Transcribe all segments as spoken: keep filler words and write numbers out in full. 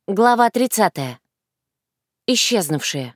Глава тридцатая. Исчезнувшие.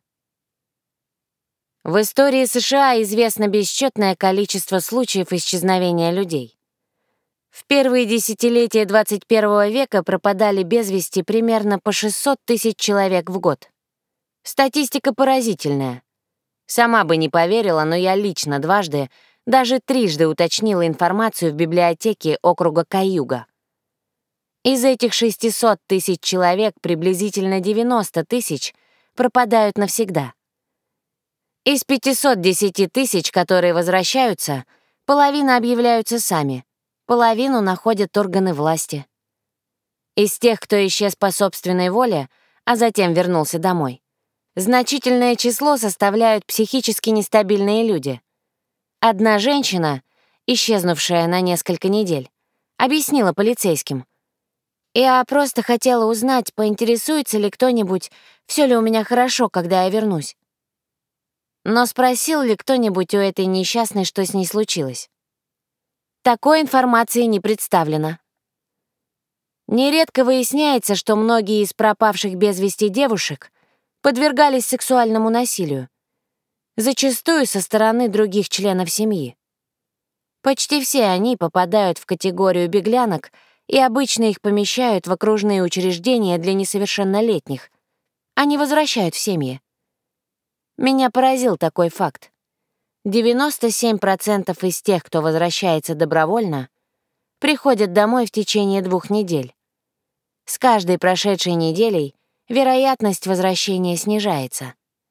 В истории США известно бесчетное количество случаев исчезновения людей. В первые десятилетия двадцать первого века пропадали без вести примерно по шестьсот тысяч человек в год. Статистика поразительная. Сама бы не поверила, но я лично дважды, даже трижды уточнила информацию в библиотеке округа Кайюга. Из этих шестисот тысяч человек приблизительно девяносто тысяч пропадают навсегда. Из пятисот десяти тысяч, которые возвращаются, половина объявляются сами, половину находят органы власти. Из тех, кто исчез по собственной воле, а затем вернулся домой, значительное число составляют психически нестабильные люди. Одна женщина, исчезнувшая на несколько недель, объяснила полицейским: «Я просто хотела узнать, поинтересуется ли кто-нибудь, все ли у меня хорошо, когда я вернусь». Но спросил ли кто-нибудь у этой несчастной, что с ней случилось? Такой информации не представлено. Нередко выясняется, что многие из пропавших без вести девушек подвергались сексуальному насилию, зачастую со стороны других членов семьи. Почти все они попадают в категорию беглянок, и обычно их помещают в окружные учреждения для несовершеннолетних, а не возвращают в семьи. Меня поразил такой факт. девяносто семь процентов из тех, кто возвращается добровольно, приходят домой в течение двух недель. С каждой прошедшей неделей вероятность возвращения снижается.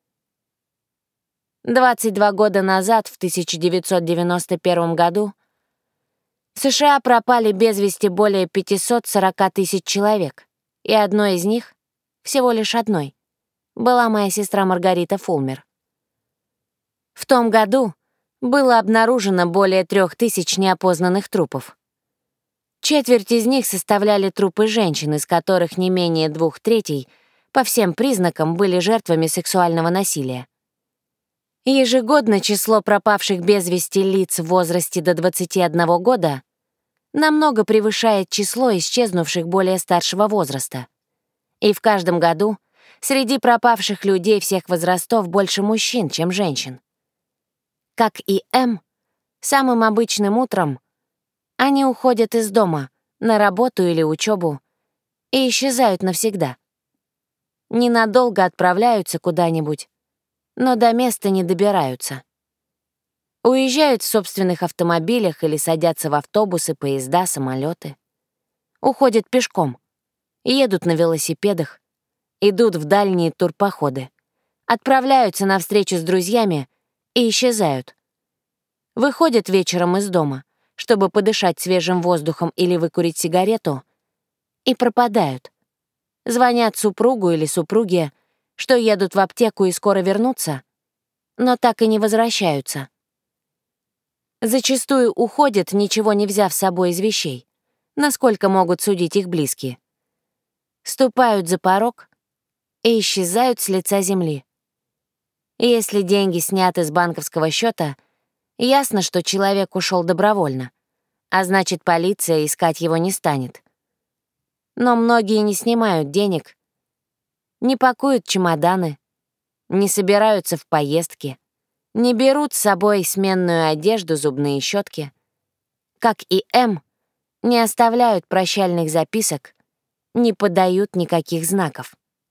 двадцать два года назад, в тысяча девятьсот девяносто первом году, в США пропали без вести более пятисот сорока тысяч человек, и одной из них, всего лишь одной, была моя сестра Маргарита Фулмер. В том году было обнаружено более трех тысяч неопознанных трупов. Четверть из них составляли трупы женщин, из которых не менее двух третей по всем признакам были жертвами сексуального насилия. Ежегодно число пропавших без вести лиц в возрасте до двадцати одного года намного превышает число исчезнувших более старшего возраста. И в каждом году среди пропавших людей всех возрастов больше мужчин, чем женщин. Как и М, самым обычным утром они уходят из дома на работу или учебу и исчезают навсегда. Ненадолго отправляются куда-нибудь, но до места не добираются. Уезжают в собственных автомобилях или садятся в автобусы, поезда, самолеты. Уходят пешком, едут на велосипедах, идут в дальние турпоходы, отправляются на встречу с друзьями и исчезают. Выходят вечером из дома, чтобы подышать свежим воздухом или выкурить сигарету, и пропадают. Звонят супругу или супруге, что едут в аптеку и скоро вернутся, но так и не возвращаются. Зачастую уходят, ничего не взяв с собой из вещей, насколько могут судить их близкие. Ступают за порог и исчезают с лица земли. Если деньги сняты с банковского счета, ясно, что человек ушел добровольно, а значит, полиция искать его не станет. Но многие не снимают денег, не пакуют чемоданы, не собираются в поездки, не берут с собой сменную одежду, зубные щетки. Как и М, не оставляют прощальных записок, не подают никаких знаков.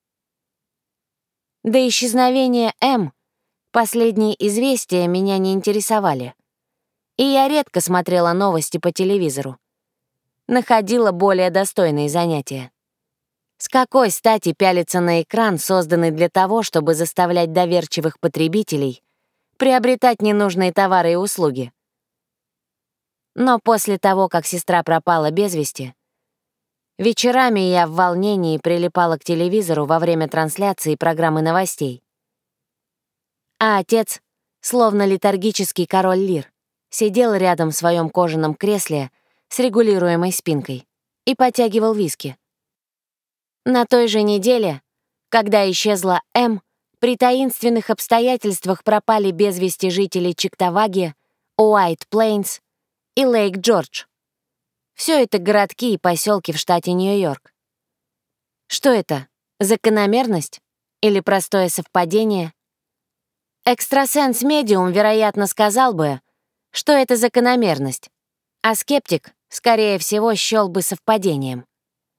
До исчезновения М последние известия меня не интересовали, и я редко смотрела новости по телевизору. Находила более достойные занятия. С какой стати пялиться на экран, созданный для того, чтобы заставлять доверчивых потребителей приобретать ненужные товары и услуги? Но после того, как сестра пропала без вести, вечерами я в волнении прилипала к телевизору во время трансляции программы новостей. А отец, словно летаргический король Лир, сидел рядом в своем кожаном кресле с регулируемой спинкой и потягивал виски. На той же неделе, когда исчезла М, при таинственных обстоятельствах пропали без вести жители Чиктаваги, Уайт-Плейнс и Лейк-Джордж. Все это городки и поселки в штате Нью-Йорк. Что это? Закономерность? Или простое совпадение? Экстрасенс-медиум, вероятно, сказал бы, что это закономерность, а скептик, скорее всего, счёл бы совпадением.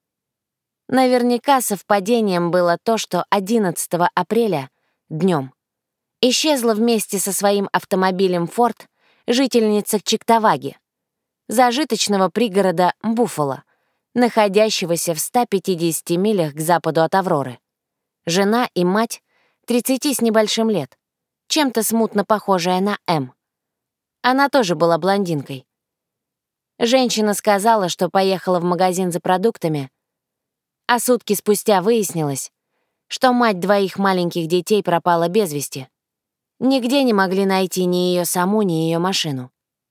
Наверняка совпадением было то, что одиннадцатого апреля, днем, исчезла вместе со своим автомобилем Ford жительница Чиктаваги, зажиточного пригорода Буффало, находящегося в ста пятидесяти милях к западу от Авроры. Жена и мать, тридцати с небольшим лет, чем-то смутно похожая на М. Она тоже была блондинкой. Женщина сказала, что поехала в магазин за продуктами, а сутки спустя выяснилось, что мать двоих маленьких детей пропала без вести. Нигде не могли найти ни ее саму, ни ее машину.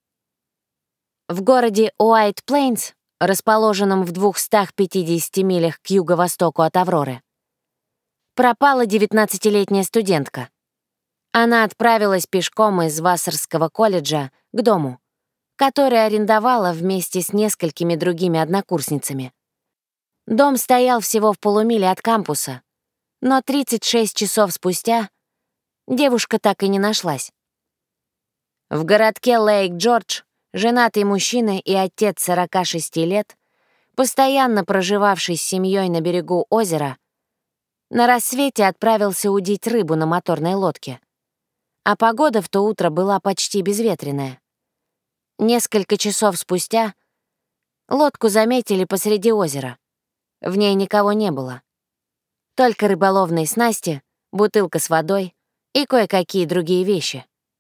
В городе Уайт Плейнс, расположенном в двухстах пятидесяти милях к юго-востоку от Авроры, пропала девятнадцатилетняя студентка. Она отправилась пешком из Вассерского колледжа к дому, который арендовала вместе с несколькими другими однокурсницами. Дом стоял всего в полумиле от кампуса, но тридцать шесть часов спустя девушка так и не нашлась. В городке Лейк-Джордж женатый мужчина и отец сорока шести лет, постоянно проживавший с семьей на берегу озера, на рассвете отправился удить рыбу на моторной лодке. А погода в то утро была почти безветренная. Несколько часов спустя лодку заметили посреди озера. В ней никого не было. Только рыболовные снасти, бутылка с водой и кое-какие другие вещи.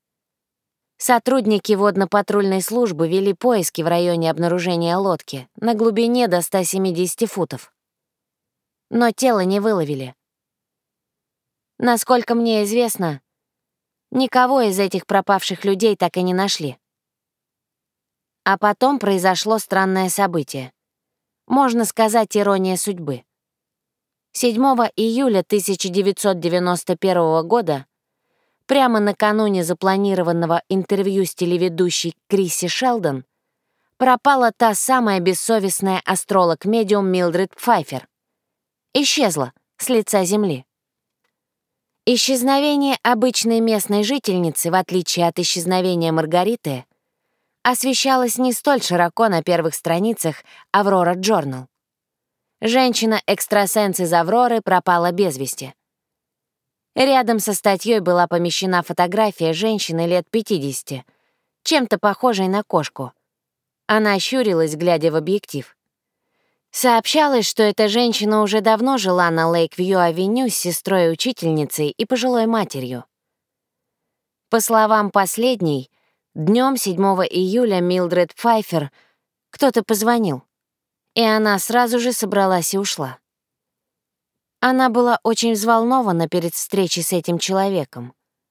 Сотрудники водно-патрульной службы вели поиски в районе обнаружения лодки на глубине до ста семидесяти футов. Но тело не выловили. Насколько мне известно, никого из этих пропавших людей так и не нашли. А потом произошло странное событие. Можно сказать, ирония судьбы. седьмого июля тысяча девятьсот девяносто первого года, прямо накануне запланированного интервью с телеведущей Крисси Шелдон, пропала та самая бессовестная астролог-медиум Милдред Пфайфер. Исчезла с лица земли. Исчезновение обычной местной жительницы, в отличие от исчезновения Маргариты, освещалось не столь широко на первых страницах «Аврора Джорнал». Женщина-экстрасенс из Авроры пропала без вести. Рядом со статьей была помещена фотография женщины лет пятидесяти, чем-то похожей на кошку. Она щурилась, глядя в объектив. Сообщалось, что эта женщина уже давно жила на Лейквью-авеню с сестрой-учительницей и пожилой матерью. По словам последней, днем седьмого июля Милдред Пфайфер кто-то позвонил, и она сразу же собралась и ушла. Она была очень взволнована перед встречей с этим человеком.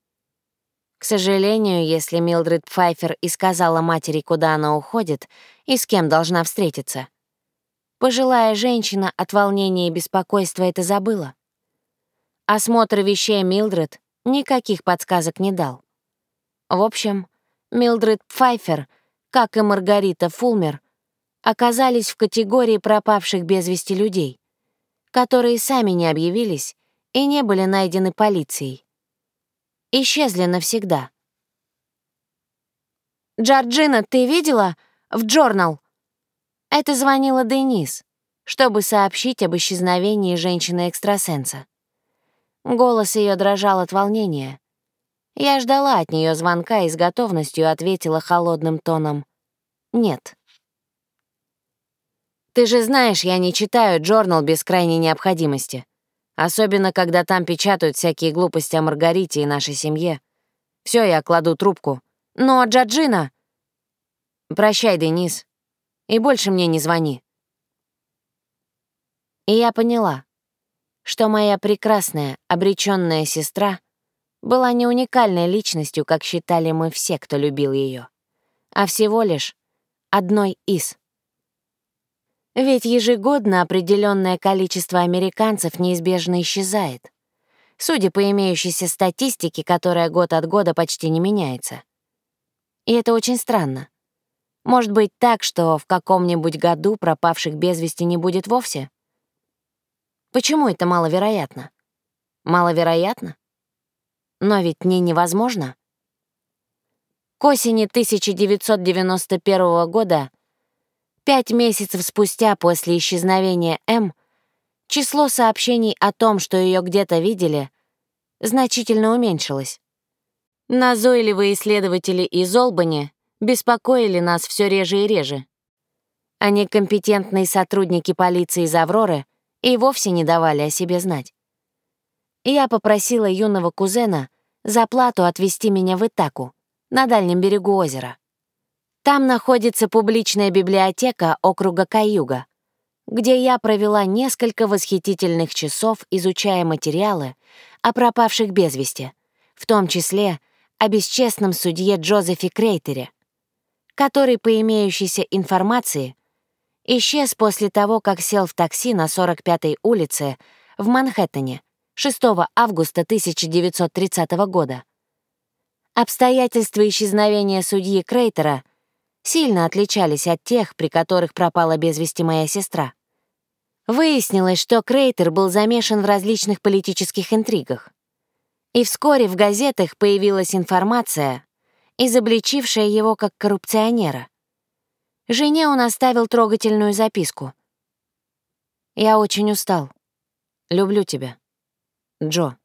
К сожалению, если Милдред Пфайфер и сказала матери, куда она уходит и с кем должна встретиться, пожилая женщина от волнения и беспокойства это забыла. Осмотр вещей Милдред никаких подсказок не дал. В общем, Милдред Пфайфер, как и Маргарита Фулмер, оказались в категории пропавших без вести людей, которые сами не объявились и не были найдены полицией. Исчезли навсегда. «Джорджина, ты видела? В Джорнал?» Это звонила Денис, чтобы сообщить об исчезновении женщины-экстрасенса. Голос ее дрожал от волнения. Я ждала от нее звонка и с готовностью ответила холодным тоном «нет». «Ты же знаешь, я не читаю Джорнал без крайней необходимости. Особенно, когда там печатают всякие глупости о Маргарите и нашей семье. Все, я кладу трубку. Но Джорджина...» «Прощай, Денис. И больше мне не звони». И я поняла, что моя прекрасная, обречённая сестра была не уникальной личностью, как считали мы все, кто любил ее, а всего лишь одной из. Ведь ежегодно определенное количество американцев неизбежно исчезает, судя по имеющейся статистике, которая год от года почти не меняется. И это очень странно. Может быть так, что в каком-нибудь году пропавших без вести не будет вовсе? Почему это маловероятно? Маловероятно? Но ведь не невозможно. К осени тысяча девятьсот девяносто первого года, пять месяцев спустя после исчезновения М, число сообщений о том, что ее где-то видели, значительно уменьшилось. Назойливые исследователи из Олбани беспокоили нас все реже и реже. А некомпетентные сотрудники полиции из Авроры и вовсе не давали о себе знать. Я попросила юного кузена за плату отвезти меня в Итаку, на дальнем берегу озера. Там находится публичная библиотека округа Кайюга, где я провела несколько восхитительных часов, изучая материалы о пропавших без вести, в том числе о бесчестном судье Джозефе Крейтере, который, по имеющейся информации, исчез после того, как сел в такси на сорок пятой улице в Манхэттене шестого августа тысяча девятьсот тридцатого года. Обстоятельства исчезновения судьи Крейтера сильно отличались от тех, при которых пропала без вести моя сестра. Выяснилось, что Крейтер был замешан в различных политических интригах. И вскоре в газетах появилась информация, изобличившая его как коррупционера. Жене он оставил трогательную записку. «Я очень устал. Люблю тебя. Джо».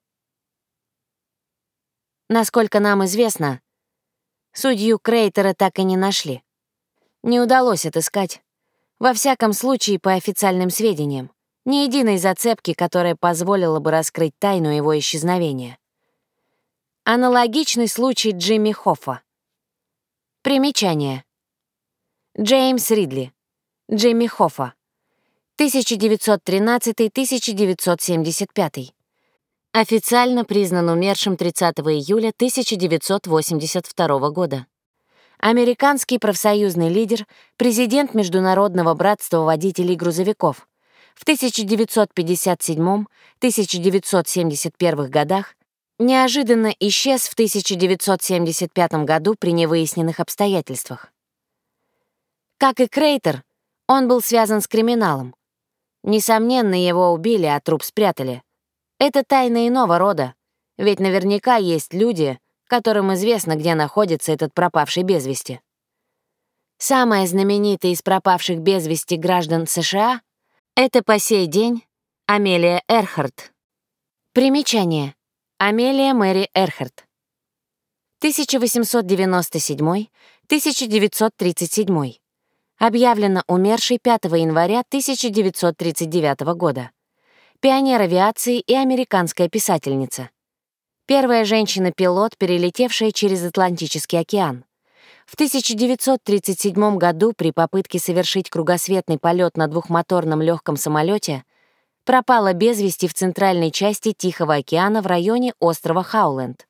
Насколько нам известно, судью Крейтера так и не нашли. Не удалось отыскать. Во всяком случае, по официальным сведениям, ни единой зацепки, которая позволила бы раскрыть тайну его исчезновения. Аналогичный случай Джимми Хоффа. Примечание. Джеймс Ридли. Джимми Хоффа. тысяча девятьсот тринадцатый — тысяча девятьсот семьдесят пятый. Официально признан умершим тридцатого июля тысяча девятьсот восемьдесят второго года. Американский профсоюзный лидер, президент Международного братства водителей грузовиков. В тысяча девятьсот пятьдесят седьмом — тысяча девятьсот семьдесят первых годах неожиданно исчез в тысяча девятьсот семьдесят пятом году при невыясненных обстоятельствах. Как и Крейтер, он был связан с криминалом. Несомненно, его убили, а труп спрятали. Это тайна иного рода, ведь наверняка есть люди, которым известно, где находится этот пропавший без вести. Самая знаменитая из пропавших без вести граждан США — это по сей день Амелия Эрхарт. Примечание. Амелия Мэри Эрхарт. тысяча восемьсот девяносто седьмой — тысяча девятьсот тридцать седьмой. Объявлена умершей пятого января тысяча девятьсот тридцать девятого года. Пионер авиации и американская писательница. Первая женщина-пилот, перелетевшая через Атлантический океан. В тысяча девятьсот тридцать седьмом году при попытке совершить кругосветный полет на двухмоторном легком самолете пропала без вести в центральной части Тихого океана в районе острова Хауленд.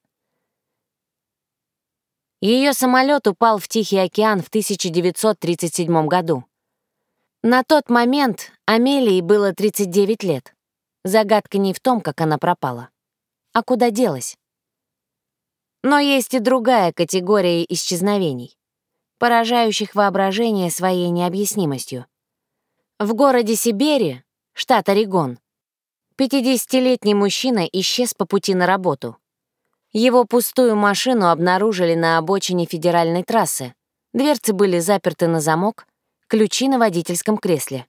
Ее самолет упал в Тихий океан в тысяча девятьсот тридцать седьмом году. На тот момент Амелии было тридцать девять лет. Загадка не в том, как она пропала, а куда делась. Но есть и другая категория исчезновений, поражающих воображение своей необъяснимостью. В городе Сибери, штат Орегон, пятидесятилетний мужчина исчез по пути на работу. Его пустую машину обнаружили на обочине федеральной трассы. Дверцы были заперты на замок, ключи на водительском кресле.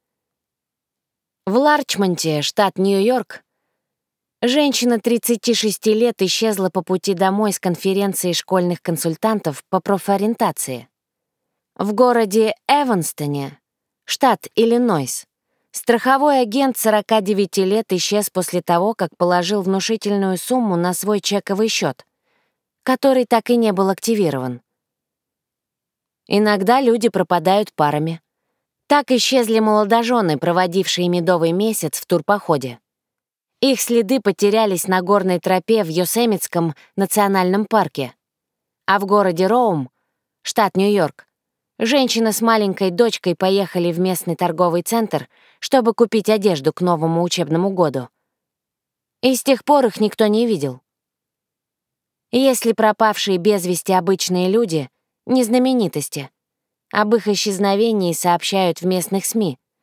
В Ларчмонте, штат Нью-Йорк, женщина тридцати шести лет исчезла по пути домой с конференции школьных консультантов по профориентации. В городе Эванстоне, штат Иллинойс, страховой агент сорока девяти лет исчез после того, как положил внушительную сумму на свой чековый счет, который так и не был активирован. Иногда люди пропадают парами. Так исчезли молодожены, проводившие медовый месяц в турпоходе. Их следы потерялись на горной тропе в Йосемитском национальном парке. А в городе Роум, штат Нью-Йорк, женщина с маленькой дочкой поехали в местный торговый центр, чтобы купить одежду к новому учебному году. И с тех пор их никто не видел. Если пропавшие без вести обычные люди, не знаменитости, об их исчезновении сообщают в местных СМИ,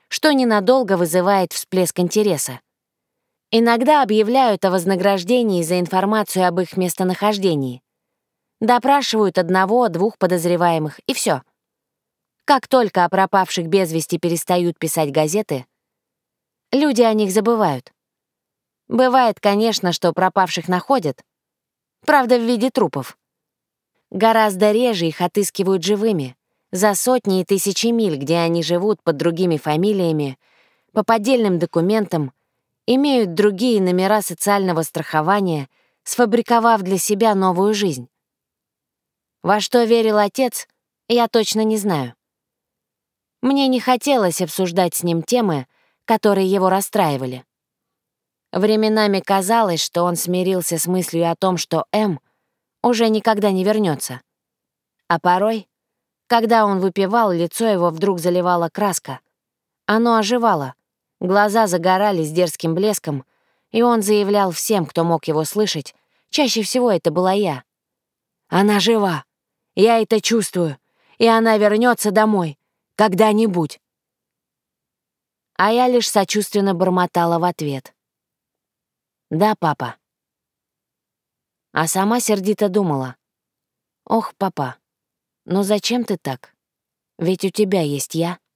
что ненадолго вызывает всплеск интереса. Иногда объявляют о вознаграждении за информацию об их местонахождении. Допрашивают одного-двух подозреваемых, и все. Как только о пропавших без вести перестают писать газеты, люди о них забывают. Бывает, конечно, что пропавших находят, правда, в виде трупов. Гораздо реже их отыскивают живыми, за сотни и тысячи миль, где они живут под другими фамилиями, по поддельным документам, имеют другие номера социального страхования, сфабриковав для себя новую жизнь. Во что верил отец, я точно не знаю. Мне не хотелось обсуждать с ним темы, которые его расстраивали. Временами казалось, что он смирился с мыслью о том, что М уже никогда не вернется. А порой, когда он выпивал, лицо его вдруг заливала краска. Оно оживало, глаза загорались дерзким блеском, и он заявлял всем, кто мог его слышать, чаще всего это была я. «Она жива! Я это чувствую, и она вернется домой. Когда-нибудь!» А я лишь сочувственно бормотала в ответ. «Да, папа». А сама сердито думала. «Ох, папа, ну зачем ты так? Ведь у тебя есть я».